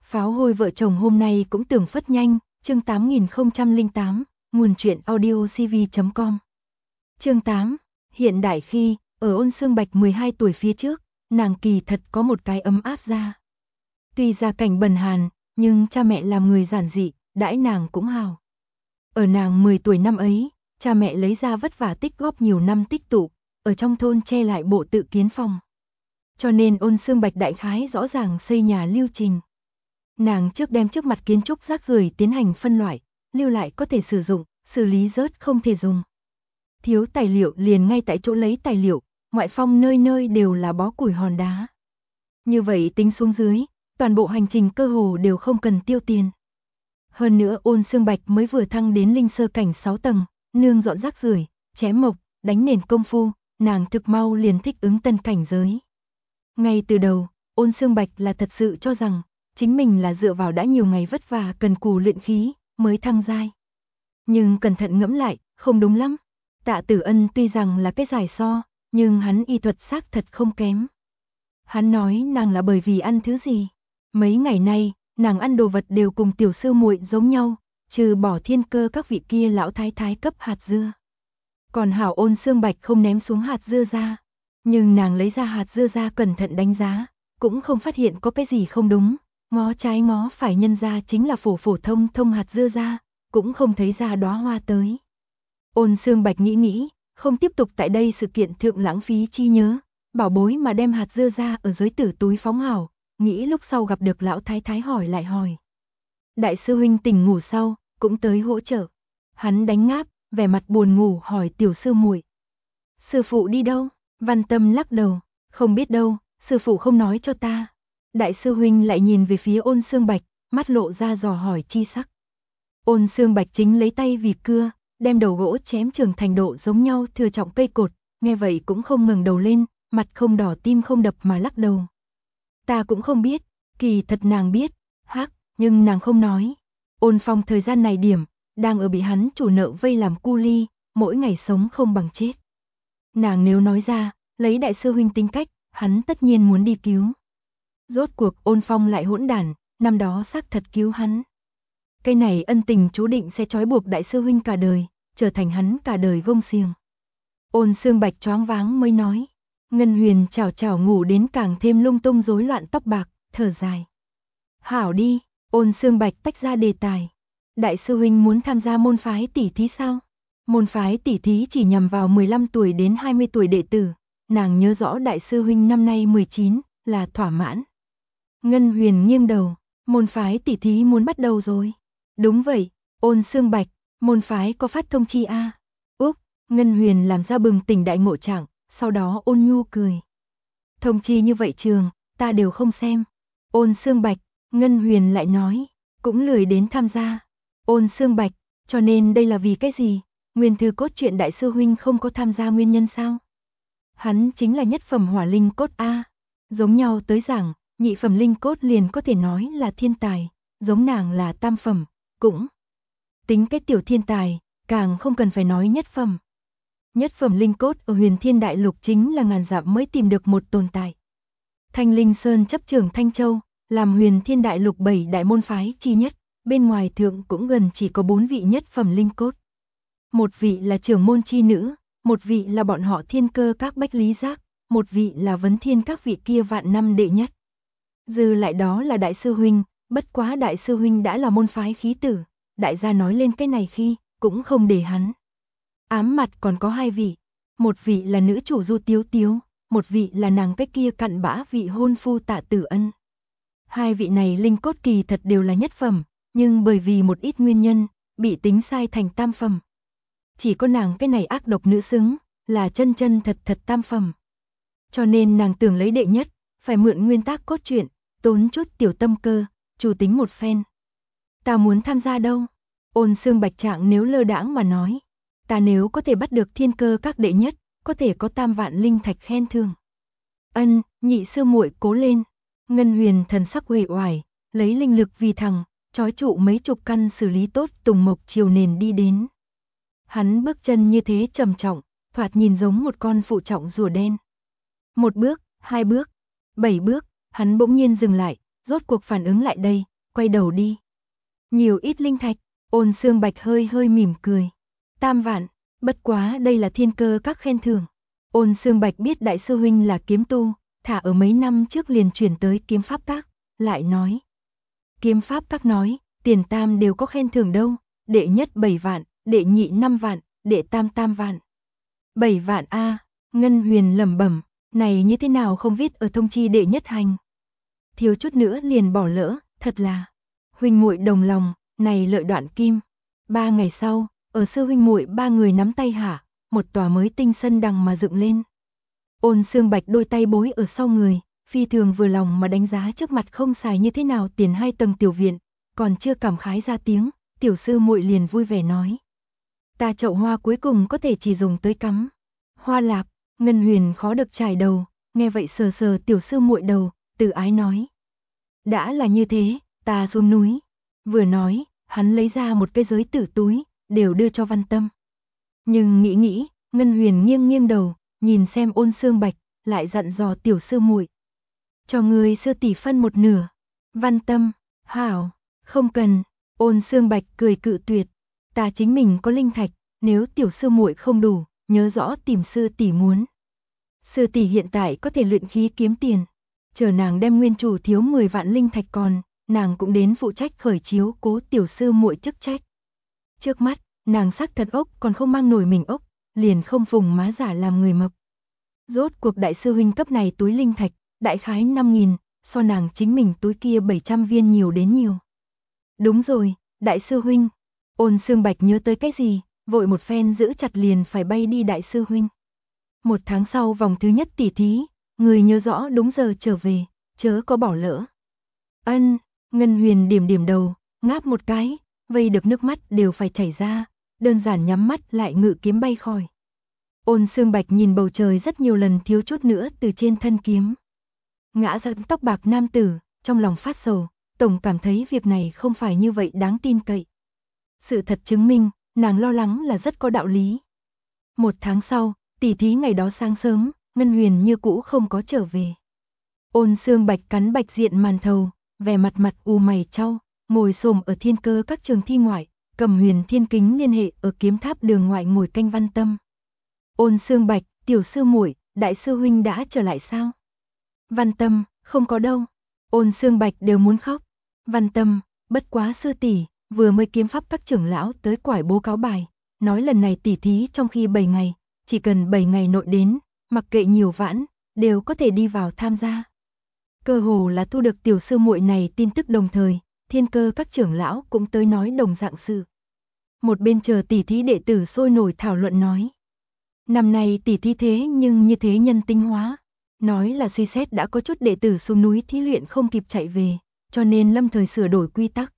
Pháo hôi vợ chồng hôm nay cũng tưởng phất nhanh, chương 8008, nguồn truyện audio cv.com. Chương 8, hiện đại khi, ở Ôn Xương Bạch 12 tuổi phía trước, nàng kỳ thật có một cái ấm áp ra. Tuy gia cảnh bần hàn, nhưng cha mẹ làm người giản dị, đãi nàng cũng hào. Ở nàng 10 tuổi năm ấy, cha mẹ lấy ra vất vả tích góp nhiều năm tích tụ, ở trong thôn che lại bộ tự kiến phòng. Cho nên Ôn Xương Bạch đại khái rõ ràng xây nhà lưu trình. Nàng trước đem trước mặt kiến trúc rác rưởi tiến hành phân loại, lưu lại có thể sử dụng, xử lý rớt không thể dùng. Thiếu tài liệu liền ngay tại chỗ lấy tài liệu, ngoại phong nơi nơi đều là bó củi hòn đá. Như vậy tính xuống dưới, toàn bộ hành trình cơ hồ đều không cần tiêu tiền. Hơn nữa Ôn Xương Bạch mới vừa thăng đến linh sơ cảnh 6 tầng, nương dọn rác rưởi, chém mộc, đánh nền công phu, nàng thực mau liền thích ứng tân cảnh giới. Ngay từ đầu, Ôn Xương Bạch là thật sự cho rằng chính mình là dựa vào đã nhiều ngày vất vả cần cù luyện khí mới thăng giai. Nhưng cẩn thận ngẫm lại, không đúng lắm. Tạ Tử Ân tuy rằng là cái giải so, nhưng hắn y thuật xác thật không kém. Hắn nói nàng là bởi vì ăn thứ gì. Mấy ngày nay, nàng ăn đồ vật đều cùng tiểu sư muội giống nhau, trừ bỏ thiên cơ các vị kia lão thái thái cấp hạt dưa. Còn hảo Ôn Xương Bạch không ném xuống hạt dưa ra. Nhưng nàng lấy ra hạt dưa ra cẩn thận đánh giá, cũng không phát hiện có cái gì không đúng. Ngó trái ngó phải nhân ra chính là phổ phổ thông thông hạt dưa ra, cũng không thấy ra đóa hoa tới. Ôn Xương Bạch nghĩ, không tiếp tục tại đây sự kiện thượng lãng phí chi nhớ, bảo bối mà đem hạt dưa ra ở dưới tử túi phóng hảo, nghĩ lúc sau gặp được lão thái thái hỏi lại hỏi. Đại sư huynh tỉnh ngủ sau, cũng tới hỗ trợ. Hắn đánh ngáp, vẻ mặt buồn ngủ hỏi tiểu sư muội. Sư phụ đi đâu? Văn Tâm lắc đầu, không biết đâu, sư phụ không nói cho ta. Đại sư huynh lại nhìn về phía Ôn Xương Bạch, mắt lộ ra dò hỏi chi sắc. Ôn Xương Bạch chính lấy tay vì cưa, đem đầu gỗ chém trưởng thành độ giống nhau thừa trọng cây cột, nghe vậy cũng không ngẩng đầu lên, mặt không đỏ tim không đập mà lắc đầu. Ta cũng không biết, kỳ thật nàng biết, nhưng nàng không nói. Ôn Phong thời gian này điểm, đang ở bị hắn chủ nợ vây làm cu ly, mỗi ngày sống không bằng chết. Nàng nếu nói ra, lấy đại sư huynh tính cách, hắn tất nhiên muốn đi cứu. Rốt cuộc Ôn Phong lại hỗn đản, năm đó xác thật cứu hắn. Cái này ân tình chú định sẽ trói buộc đại sư huynh cả đời, trở thành hắn cả đời gông xiềng. Ôn Xương Bạch choáng váng mới nói. Ngân Huyền chảo ngủ đến càng thêm lung tung rối loạn tóc bạc, thở dài. Hảo đi, Ôn Xương Bạch tách ra đề tài. Đại sư huynh muốn tham gia môn phái tỷ thí sao? Môn phái tỷ thí chỉ nhằm vào 15 tuổi đến 20 tuổi đệ tử. Nàng nhớ rõ đại sư huynh năm nay 19, là thỏa mãn. Ngân Huyền nghiêng đầu, môn phái tỷ thí muốn bắt đầu rồi. Đúng vậy, Ôn Xương Bạch, môn phái có phát thông chi a? Úc, Ngân Huyền làm ra bừng tỉnh đại ngộ trạng, sau đó ôn nhu cười. Thông chi như vậy trường, ta đều không xem. Ôn Xương Bạch, Ngân Huyền lại nói, cũng lười đến tham gia. Ôn Xương Bạch, cho nên đây là vì cái gì? Nguyên thư cốt truyện đại sư huynh không có tham gia nguyên nhân sao? Hắn chính là nhất phẩm hỏa linh cốt a. Giống nhau tới giảng, nhị phẩm linh cốt liền có thể nói là thiên tài, giống nàng là tam phẩm, cũng tính cái tiểu thiên tài, càng không cần phải nói nhất phẩm. Nhất phẩm linh cốt ở Huyền Thiên Đại Lục chính là ngàn dặm mới tìm được một tồn tại. Thanh Linh Sơn chấp trưởng Thanh Châu, làm Huyền Thiên Đại Lục 7 đại môn phái chi nhất, bên ngoài thượng cũng gần chỉ có 4 vị nhất phẩm linh cốt. Một vị là trưởng môn chi nữ, một vị là bọn họ thiên cơ các bách lý giác, một vị là vấn thiên các vị kia vạn năm đệ nhất. Dư lại đó là đại sư huynh, bất quá đại sư huynh đã là môn phái khí tử, đại gia nói lên cái này khi, cũng không để hắn. Ám mặt còn có 2 vị, một vị là nữ chủ Du Tiếu Tiếu, một vị là nàng cái kia cặn bã vị hôn phu Tạ Tử Ân. 2 vị này linh cốt kỳ thật đều là nhất phẩm, nhưng bởi vì một ít nguyên nhân, bị tính sai thành tam phẩm. Chỉ có nàng cái này ác độc nữ xứng, là chân thật tam phẩm. Cho nên nàng tưởng lấy đệ nhất, phải mượn nguyên tắc cốt truyện, tốn chút tiểu tâm cơ, chủ tính một phen. Ta muốn tham gia đâu? Ôn Xương Bạch trạng nếu lơ đãng mà nói. Ta nếu có thể bắt được thiên cơ các đệ nhất, có thể có 3 vạn linh thạch khen thưởng. Ân, nhị sư muội cố lên. Ngân Huyền thần sắc uể oải, lấy linh lực vì thằng, trói trụ mấy chục căn xử lý tốt tùng mộc chiều nền đi đến. Hắn bước chân như thế trầm trọng, thoạt nhìn giống một con phụ trọng rùa đen. 1 bước, 2 bước, 7 bước, hắn bỗng nhiên dừng lại, rốt cuộc phản ứng lại đây, quay đầu đi. Nhiều ít linh thạch, Ôn Xương Bạch hơi hơi mỉm cười. 3 vạn, bất quá đây là Thiên Cơ Các khen thưởng. Ôn Xương Bạch biết đại sư huynh là kiếm tu, thả ở mấy năm trước liền chuyển tới Kiếm Pháp Các, lại nói. Kiếm Pháp Các nói, tiền tam đều có khen thưởng đâu, đệ nhất 7 vạn, đệ nhị 5 vạn, đệ tam 3 vạn. 7 vạn a, Ngân Huyền lẩm bẩm, này như thế nào không viết ở thông chi đệ nhất hành. Thiếu chút nữa liền bỏ lỡ, thật là huynh muội đồng lòng, này lợi đoạn kim. 3 ngày sau, ở sư huynh muội 3 người nắm tay hạ, một tòa mới tinh sân đằng mà dựng lên. Ôn Xương Bạch đôi tay bối ở sau người, phi thường vừa lòng mà đánh giá trước mặt không xài như thế nào tiền 2 tầng tiểu viện, còn chưa cảm khái ra tiếng, tiểu sư muội liền vui vẻ nói. Ta chậu hoa cuối cùng có thể chỉ dùng tới cắm hoa lạp. Ngân Huyền khó được trải đầu, nghe vậy sờ sờ tiểu sư muội đầu, từ ái nói. Đã là như thế, ta xuống núi. Vừa nói, hắn lấy ra một cái giới tử túi, đều đưa cho Văn Tâm. Nhưng nghĩ nghĩ, Ngân Huyền nghiêng nghiêng đầu, nhìn xem Ôn Xương Bạch, lại dặn dò tiểu sư muội. Cho người sư tỷ phân một nửa. Văn Tâm, hảo, không cần. Ôn Xương Bạch cười cự tuyệt. Ta chính mình có linh thạch, nếu tiểu sư muội không đủ, nhớ rõ tìm sư tỷ muốn. Sư tỷ hiện tại có thể luyện khí kiếm tiền. Chờ nàng đem nguyên chủ thiếu 10 vạn linh thạch còn, nàng cũng đến phụ trách khởi chiếu cố tiểu sư muội chức trách. Trước mắt, nàng xác thật ốc còn không mang nổi mình ốc, liền không vùng má giả làm người mập. Rốt cuộc đại sư huynh cấp này túi linh thạch, đại khái 5.000, so nàng chính mình túi kia 700 viên nhiều đến nhiều. Đúng rồi, đại sư huynh. Ôn Xương Bạch nhớ tới cái gì, vội một phen giữ chặt liền phải bay đi đại sư huynh. 1 tháng sau vòng thứ nhất tỉ thí, người nhớ rõ đúng giờ trở về, chớ có bỏ lỡ. Ân, Ngân Huyền điểm điểm đầu, ngáp một cái, vây được nước mắt đều phải chảy ra, đơn giản nhắm mắt lại ngự kiếm bay khỏi. Ôn Xương Bạch nhìn bầu trời rất nhiều lần thiếu chút nữa từ trên thân kiếm. Ngã ra tóc bạc nam tử, trong lòng phát sầu, tổng cảm thấy việc này không phải như vậy đáng tin cậy. Sự thật chứng minh, nàng lo lắng là rất có đạo lý. 1 tháng sau, tỉ thí ngày đó sáng sớm, Ngân Huyền như cũ không có trở về. Ôn Xương Bạch cắn bạch diện màn thầu, vẻ mặt mặt u mày chau, ngồi xổm ở Thiên Cơ Các trường thi ngoại, cầm Huyền Thiên Kính liên hệ ở Kiếm Tháp đường ngoại ngồi canh Văn Tâm. Ôn Xương Bạch, tiểu sư muội, đại sư huynh đã trở lại sao? Văn Tâm, không có đâu. Ôn Xương Bạch đều muốn khóc. Văn Tâm, bất quá sư tỷ, vừa mới Kiếm Pháp Các trưởng lão tới quải bố cáo bài, nói lần này tỉ thí trong khi 7 ngày, chỉ cần 7 ngày nội đến, mặc kệ nhiều vãn, đều có thể đi vào tham gia. Cơ hồ là thu được tiểu sư muội này tin tức đồng thời, Thiên Cơ Các trưởng lão cũng tới nói đồng dạng sự. Một bên chờ tỉ thí đệ tử sôi nổi thảo luận nói. Năm nay tỉ thí thế nhưng như thế nhân tinh hóa, nói là suy xét đã có chút đệ tử xuống núi thí luyện không kịp chạy về, cho nên lâm thời sửa đổi quy tắc.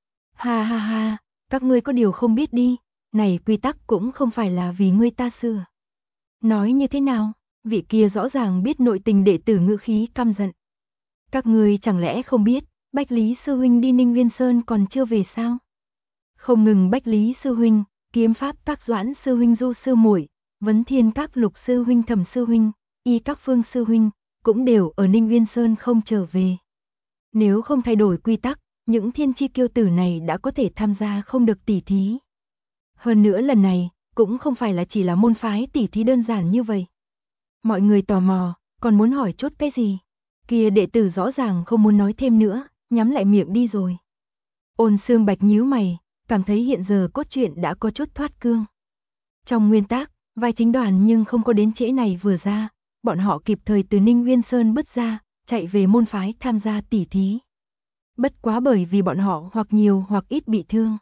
Ha ha ha, các ngươi có điều không biết đi, này quy tắc cũng không phải là vì ngươi ta sửa. Nói như thế nào, vị kia rõ ràng biết nội tình đệ tử ngữ khí căm giận. Các ngươi chẳng lẽ không biết, Bách Lý sư huynh đi Ninh Nguyên Sơn còn chưa về sao? Không ngừng Bách Lý sư huynh, Kiếm Pháp Các Doãn sư huynh Du sư muội, Vấn Thiên Các Lục sư huynh Thẩm sư huynh, Y Các Phương sư huynh, cũng đều ở Ninh Nguyên Sơn không trở về. Nếu không thay đổi quy tắc, những thiên chi kiêu tử này đã có thể tham gia không được tỉ thí. Hơn nữa lần này, cũng không phải là chỉ là môn phái tỉ thí đơn giản như vậy. Mọi người tò mò, còn muốn hỏi chút cái gì? Kia đệ tử rõ ràng không muốn nói thêm nữa, nhắm lại miệng đi rồi. Ôn Xương Bạch nhíu mày, cảm thấy hiện giờ cốt truyện đã có chút thoát cương. Trong nguyên tắc, vai chính đoàn nhưng không có đến trễ này vừa ra, bọn họ kịp thời từ Ninh Nguyên Sơn bứt ra, chạy về môn phái tham gia tỉ thí. Bất quá bởi vì bọn họ hoặc nhiều hoặc ít bị thương.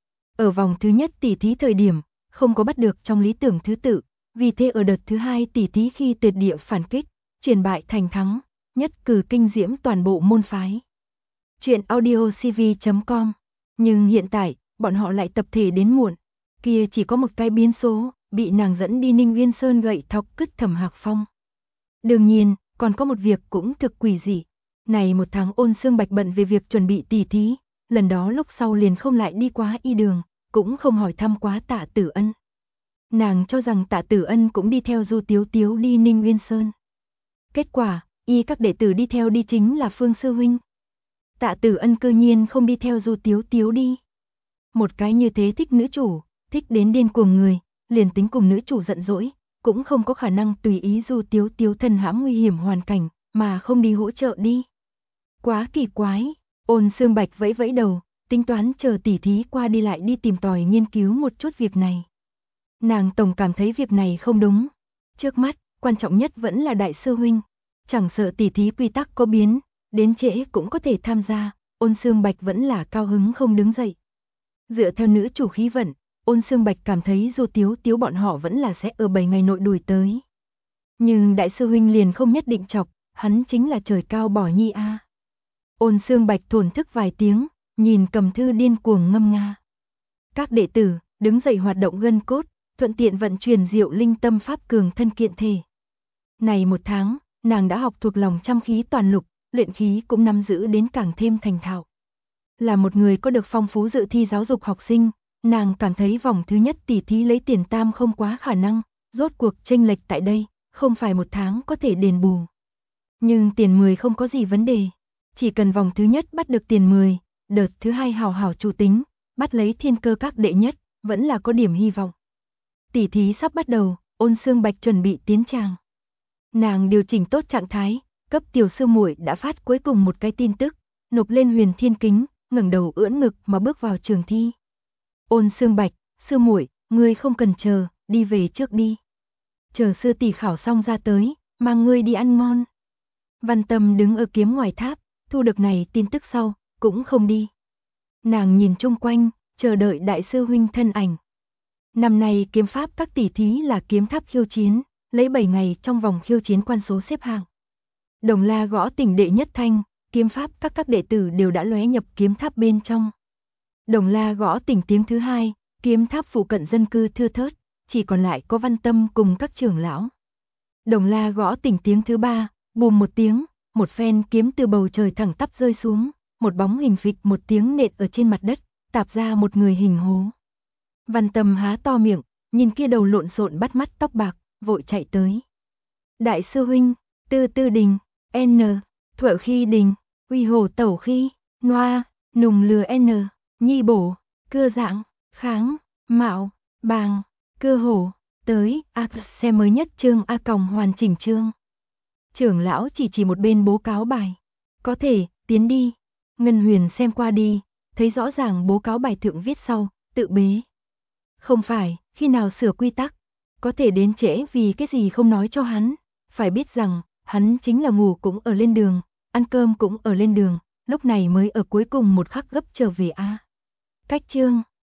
Ở vòng thứ nhất tỉ thí thời điểm, không có bắt được trong lý tưởng thứ tự, vì thế ở đợt thứ hai tỉ thí khi tuyệt địa phản kích, chuyển bại thành thắng, nhất cử kinh diễm toàn bộ môn phái. Chuyện audiocv.com. Nhưng hiện tại, bọn họ lại tập thể đến muộn, kia chỉ có một cái biến số, bị nàng dẫn đi Ninh Nguyên Sơn gậy thọc cứt Thẩm Hạc Phong. Đương nhiên, còn có một việc cũng thực quỷ dị. Này 1 tháng Ôn Xương Bạch bận về việc chuẩn bị tỉ thí, lần đó lúc sau liền không lại đi quá y đường, cũng không hỏi thăm quá Tạ Tử Ân. Nàng cho rằng Tạ Tử Ân cũng đi theo Du Tiếu Tiếu đi Ninh Nguyên Sơn. Kết quả, y các đệ tử đi theo đi chính là Phương sư huynh. Tạ Tử Ân cư nhiên không đi theo Du Tiếu Tiếu đi. Một cái như thế thích nữ chủ, thích đến điên cuồng người, liền tính cùng nữ chủ giận dỗi, cũng không có khả năng tùy ý Du Tiếu Tiếu thân hãm nguy hiểm hoàn cảnh, mà không đi hỗ trợ đi. Quá kỳ quái, Ôn Xương Bạch vẫy vẫy đầu, tính toán chờ tỉ thí qua đi lại đi tìm tòi nghiên cứu một chút việc này. Nàng tổng cảm thấy việc này không đúng. Trước mắt, quan trọng nhất vẫn là đại sư huynh. Chẳng sợ tỉ thí quy tắc có biến, đến trễ cũng có thể tham gia, Ôn Xương Bạch vẫn là cao hứng không đứng dậy. Dựa theo nữ chủ khí vận, Ôn Xương Bạch cảm thấy Du Tiếu Tiếu bọn họ vẫn là sẽ ở 7 ngày nội đuổi tới. Nhưng đại sư huynh liền không nhất định chọc, hắn chính là trời cao bỏ nhi a. Ôn Xương Bạch thổn thức vài tiếng, nhìn Cầm Thư điên cuồng ngâm nga. Các đệ tử đứng dậy hoạt động gân cốt, thuận tiện vận chuyển Diệu Linh Tâm pháp cường thân kiện thể. Này một tháng, nàng đã học thuộc lòng trăm khí toàn lục, luyện khí cũng nắm giữ đến càng thêm thành thạo. Là một người có được phong phú dự thi giáo dục học sinh, nàng cảm thấy vòng thứ nhất tỉ thí lấy tiền tam không quá khả năng, rốt cuộc chênh lệch tại đây, không phải một tháng có thể đền bù. Nhưng tiền 10 không có gì vấn đề, chỉ cần vòng thứ nhất bắt được tiền 10, đợt thứ hai hào hào chủ tính, bắt lấy thiên cơ các đệ nhất, vẫn là có điểm hy vọng. Tỉ thí sắp bắt đầu, Ôn Xương Bạch chuẩn bị tiến tràng. Nàng điều chỉnh tốt trạng thái, cấp tiểu sư muội đã phát cuối cùng một cái tin tức, nộp lên Huyền Thiên Kính, ngẩng đầu ưỡn ngực mà bước vào trường thi. Ôn Xương Bạch, sư muội, ngươi không cần chờ, đi về trước đi. Chờ sư tỷ khảo xong ra tới, mang ngươi đi ăn ngon. Văn Tâm đứng ở kiếm ngoài tháp, thu được này tin tức sau, cũng không đi. Nàng nhìn chung quanh, chờ đợi đại sư huynh thân ảnh. Năm nay kiếm pháp các tỷ thí là kiếm tháp khiêu chiến, lấy 7 ngày trong vòng khiêu chiến quan số xếp hạng. Đồng La gõ tỉnh đệ nhất thanh, kiếm pháp các đệ tử đều đã lóe nhập kiếm tháp bên trong. Đồng La gõ tỉnh tiếng thứ hai, kiếm tháp phụ cận dân cư thưa thớt, chỉ còn lại có Văn Tâm cùng các trưởng lão. Đồng La gõ tỉnh tiếng thứ ba, bùm một tiếng, một phen kiếm từ bầu trời thẳng tắp rơi xuống, một bóng hình phịch một tiếng nện ở trên mặt đất, tạp ra một người hình hố. Văn Tâm há to miệng, nhìn kia đầu lộn xộn bắt mắt tóc bạc, vội chạy tới. Đại sư huynh, Tư Tư Đình, N, Thuở Khi Đình, Uy Hồ Tẩu Khi, Noa, Nùng Lừa N, Nhi Bổ, Cưa Dạng, Kháng, Mạo, Bàng, Cưa Hổ, tới, xem mới nhất chương hoàn chỉnh chương. Trưởng lão chỉ một bên bố cáo bài. Có thể, tiến đi. Ngân Huyền xem qua đi, thấy rõ ràng bố cáo bài thượng viết sau, tự bế. Không phải, khi nào sửa quy tắc, có thể đến trễ vì cái gì không nói cho hắn. Phải biết rằng, hắn chính là ngủ cũng ở lên đường, ăn cơm cũng ở lên đường, lúc này mới ở cuối cùng một khắc gấp trở về a. Cách chương